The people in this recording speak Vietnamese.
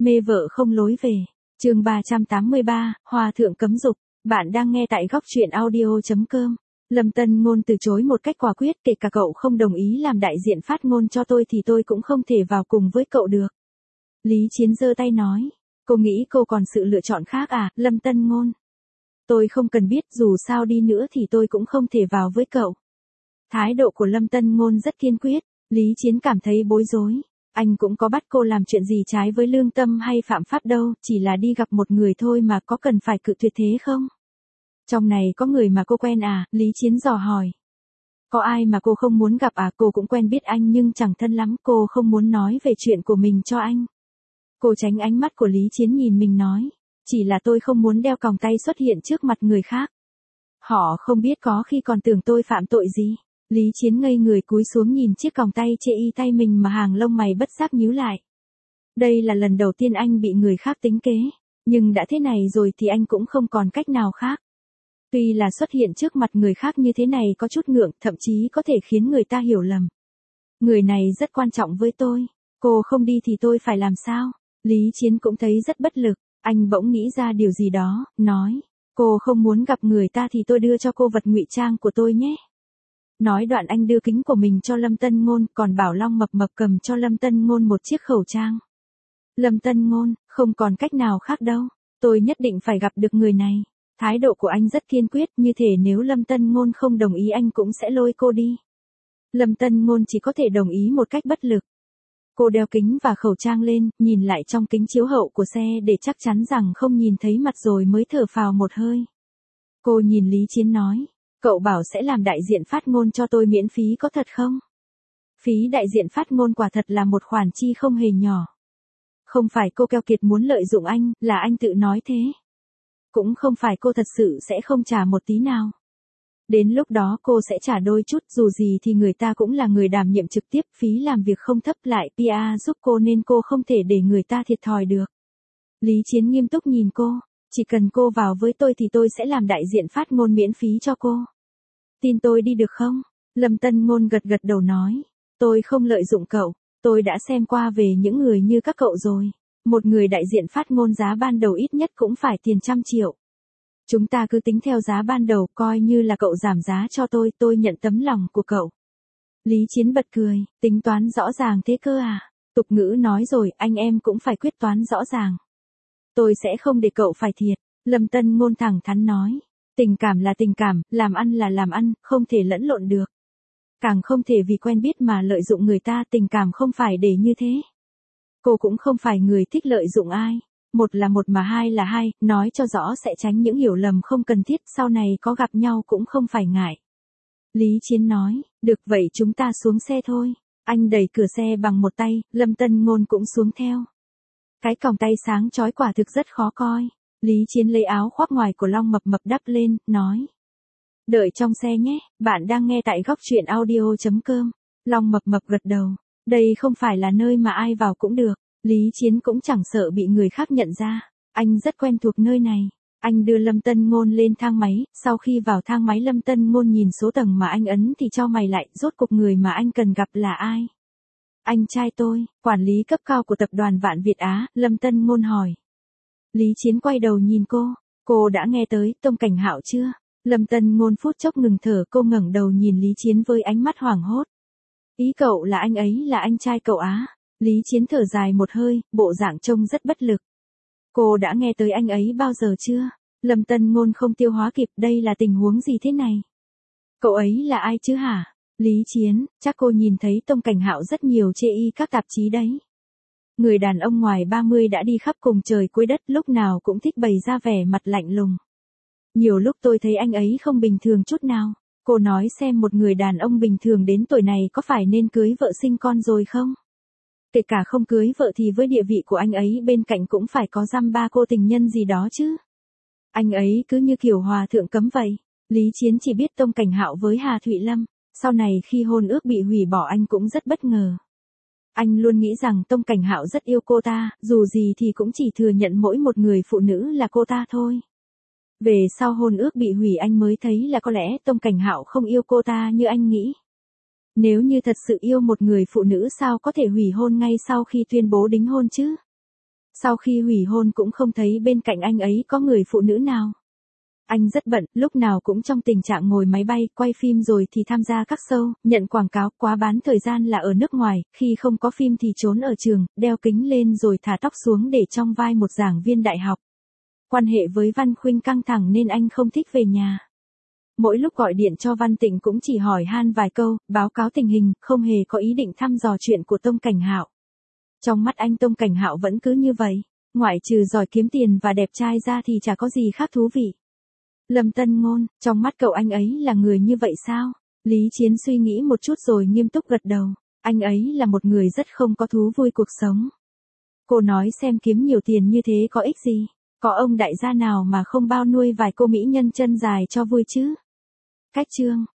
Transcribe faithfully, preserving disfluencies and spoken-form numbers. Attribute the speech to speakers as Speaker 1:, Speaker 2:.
Speaker 1: Mê vợ không lối về. Chương ba trăm tám mươi ba, Hòa thượng cấm dục. Bạn đang nghe tại góc truyện audio chấm com. Lâm Tân Ngôn từ chối một cách quả quyết, kể cả cậu không đồng ý làm đại diện phát ngôn cho tôi thì tôi cũng không thể vào cùng với cậu được. Lý Chiến giơ tay nói. Cô nghĩ cô còn sự lựa chọn khác à, Lâm Tân Ngôn? Tôi không cần biết, dù sao đi nữa thì tôi cũng không thể vào với cậu. Thái độ của Lâm Tân Ngôn rất kiên quyết. Lý Chiến cảm thấy bối rối. Anh cũng có bắt cô làm chuyện gì trái với lương tâm hay phạm pháp đâu, chỉ là đi gặp một người thôi mà có cần phải cự tuyệt thế không? Trong này có người mà cô quen à? Lý Chiến dò hỏi. Có ai mà cô không muốn gặp à? Cô cũng quen biết anh nhưng chẳng thân lắm, cô không muốn nói về chuyện của mình cho anh. Cô tránh ánh mắt của Lý Chiến nhìn mình nói. Chỉ là tôi không muốn đeo còng tay xuất hiện trước mặt người khác. Họ không biết có khi còn tưởng tôi phạm tội gì. Lý Chiến ngây người cúi xuống nhìn chiếc còng tay chê y tay mình mà hàng lông mày bất giác nhíu lại. Đây là lần đầu tiên anh bị người khác tính kế, nhưng đã thế này rồi thì anh cũng không còn cách nào khác. Tuy là xuất hiện trước mặt người khác như thế này có chút ngượng, thậm chí có thể khiến người ta hiểu lầm. Người này rất quan trọng với tôi, cô không đi thì tôi phải làm sao? Lý Chiến cũng thấy rất bất lực, anh bỗng nghĩ ra điều gì đó, nói, cô không muốn gặp người ta thì tôi đưa cho cô vật ngụy trang của tôi nhé. Nói đoạn anh đưa kính của mình cho Lâm Tân Ngôn, còn bảo Long Mập Mập cầm cho Lâm Tân Ngôn một chiếc khẩu trang. Lâm Tân Ngôn, không còn cách nào khác đâu, tôi nhất định phải gặp được người này. Thái độ của anh rất kiên quyết, như thể nếu Lâm Tân Ngôn không đồng ý anh cũng sẽ lôi cô đi. Lâm Tân Ngôn chỉ có thể đồng ý một cách bất lực. Cô đeo kính và khẩu trang lên, nhìn lại trong kính chiếu hậu của xe để chắc chắn rằng không nhìn thấy mặt rồi mới thở phào một hơi. Cô nhìn Lý Chiến nói. Cậu bảo sẽ làm đại diện phát ngôn cho tôi miễn phí có thật không? Phí đại diện phát ngôn quả thật là một khoản chi không hề nhỏ. Không phải cô keo kiệt muốn lợi dụng anh, là anh tự nói thế. Cũng không phải cô thật sự sẽ không trả một tí nào. Đến lúc đó cô sẽ trả đôi chút, dù gì thì người ta cũng là người đảm nhiệm trực tiếp, phí làm việc không thấp lại pê e giúp cô nên cô không thể để người ta thiệt thòi được. Lý Chiến nghiêm túc nhìn cô. Chỉ cần cô vào với tôi thì tôi sẽ làm đại diện phát ngôn miễn phí cho cô. Tin tôi đi được không? Lâm Tân Ngôn gật gật đầu nói. Tôi không lợi dụng cậu, tôi đã xem qua về những người như các cậu rồi. Một người đại diện phát ngôn giá ban đầu ít nhất cũng phải tiền trăm triệu. Chúng ta cứ tính theo giá ban đầu, coi như là cậu giảm giá cho tôi, tôi nhận tấm lòng của cậu. Lý Chiến bật cười, tính toán rõ ràng thế cơ à? Tục ngữ nói rồi, anh em cũng phải quyết toán rõ ràng. Tôi sẽ không để cậu phải thiệt, Lâm Tân Ngôn thẳng thắn nói. Tình cảm là tình cảm, làm ăn là làm ăn, không thể lẫn lộn được. Càng không thể vì quen biết mà lợi dụng người ta, tình cảm không phải để như thế. Cô cũng không phải người thích lợi dụng ai. Một là một mà hai là hai, nói cho rõ sẽ tránh những hiểu lầm không cần thiết, sau này có gặp nhau cũng không phải ngại. Lý Chiến nói, được vậy chúng ta xuống xe thôi. Anh đẩy cửa xe bằng một tay, Lâm Tân Ngôn cũng xuống theo. Cái còng tay sáng chói quả thực rất khó coi. Lý Chiến lấy áo khoác ngoài của Long Mập Mập đắp lên, nói. Đợi trong xe nhé, bạn đang nghe tại góc truyện audio chấm com. Long Mập Mập gật đầu. Đây không phải là nơi mà ai vào cũng được. Lý Chiến cũng chẳng sợ bị người khác nhận ra. Anh rất quen thuộc nơi này. Anh đưa Lâm Tân Ngôn lên thang máy, sau khi vào thang máy Lâm Tân Ngôn nhìn số tầng mà anh ấn thì cho mày lại, rốt cuộc người mà anh cần gặp là ai? Anh trai tôi, quản lý cấp cao của tập đoàn Vạn Việt Á, Lâm Tân Ngôn hỏi. Lý Chiến quay đầu nhìn cô, cô đã nghe tới Tông Cảnh Hạo chưa? Lâm Tân Ngôn phút chốc ngừng thở, cô ngẩng đầu nhìn Lý Chiến với ánh mắt hoảng hốt. Ý cậu là anh ấy là anh trai cậu á? Lý Chiến thở dài một hơi, bộ dạng trông rất bất lực. Cô đã nghe tới anh ấy bao giờ chưa? Lâm Tân Ngôn không tiêu hóa kịp, đây là tình huống gì thế này? Cậu ấy là ai chứ hả? Lý Chiến, chắc cô nhìn thấy Tông Cảnh Hạo rất nhiều chê y các tạp chí đấy. Người đàn ông ngoài ba mươi đã đi khắp cùng trời cuối đất, lúc nào cũng thích bày ra vẻ mặt lạnh lùng. Nhiều lúc tôi thấy anh ấy không bình thường chút nào. Cô nói xem một người đàn ông bình thường đến tuổi này có phải nên cưới vợ sinh con rồi không? Kể cả không cưới vợ thì với địa vị của anh ấy bên cạnh cũng phải có dăm ba cô tình nhân gì đó chứ. Anh ấy cứ như kiểu hòa thượng cấm vậy. Lý Chiến chỉ biết Tông Cảnh Hạo với Hà Thụy Lâm. Sau này khi hôn ước bị hủy bỏ anh cũng rất bất ngờ. Anh luôn nghĩ rằng Tông Cảnh Hạo rất yêu cô ta, dù gì thì cũng chỉ thừa nhận mỗi một người phụ nữ là cô ta thôi. Về sau hôn ước bị hủy anh mới thấy là có lẽ Tông Cảnh Hạo không yêu cô ta như anh nghĩ. Nếu như thật sự yêu một người phụ nữ sao có thể hủy hôn ngay sau khi tuyên bố đính hôn chứ? Sau khi hủy hôn cũng không thấy bên cạnh anh ấy có người phụ nữ nào. Anh rất bận, lúc nào cũng trong tình trạng ngồi máy bay, quay phim rồi thì tham gia các show, nhận quảng cáo, quá bán thời gian là ở nước ngoài, khi không có phim thì trốn ở trường, đeo kính lên rồi thả tóc xuống để trong vai một giảng viên đại học. Quan hệ với Văn Khuynh căng thẳng nên anh không thích về nhà. Mỗi lúc gọi điện cho Văn Tịnh cũng chỉ hỏi han vài câu, báo cáo tình hình, không hề có ý định thăm dò chuyện của Tông Cảnh Hạo. Trong mắt anh Tông Cảnh Hạo vẫn cứ như vậy, ngoại trừ giỏi kiếm tiền và đẹp trai ra thì chả có gì khác thú vị. Lâm Tân Ngôn, trong mắt cậu anh ấy là người như vậy sao? Lý Chiến suy nghĩ một chút rồi nghiêm túc gật đầu, anh ấy là một người rất không có thú vui cuộc sống. Cô nói xem kiếm nhiều tiền như thế có ích gì? Có ông đại gia nào mà không bao nuôi vài cô mỹ nhân chân dài cho vui chứ? Cách chương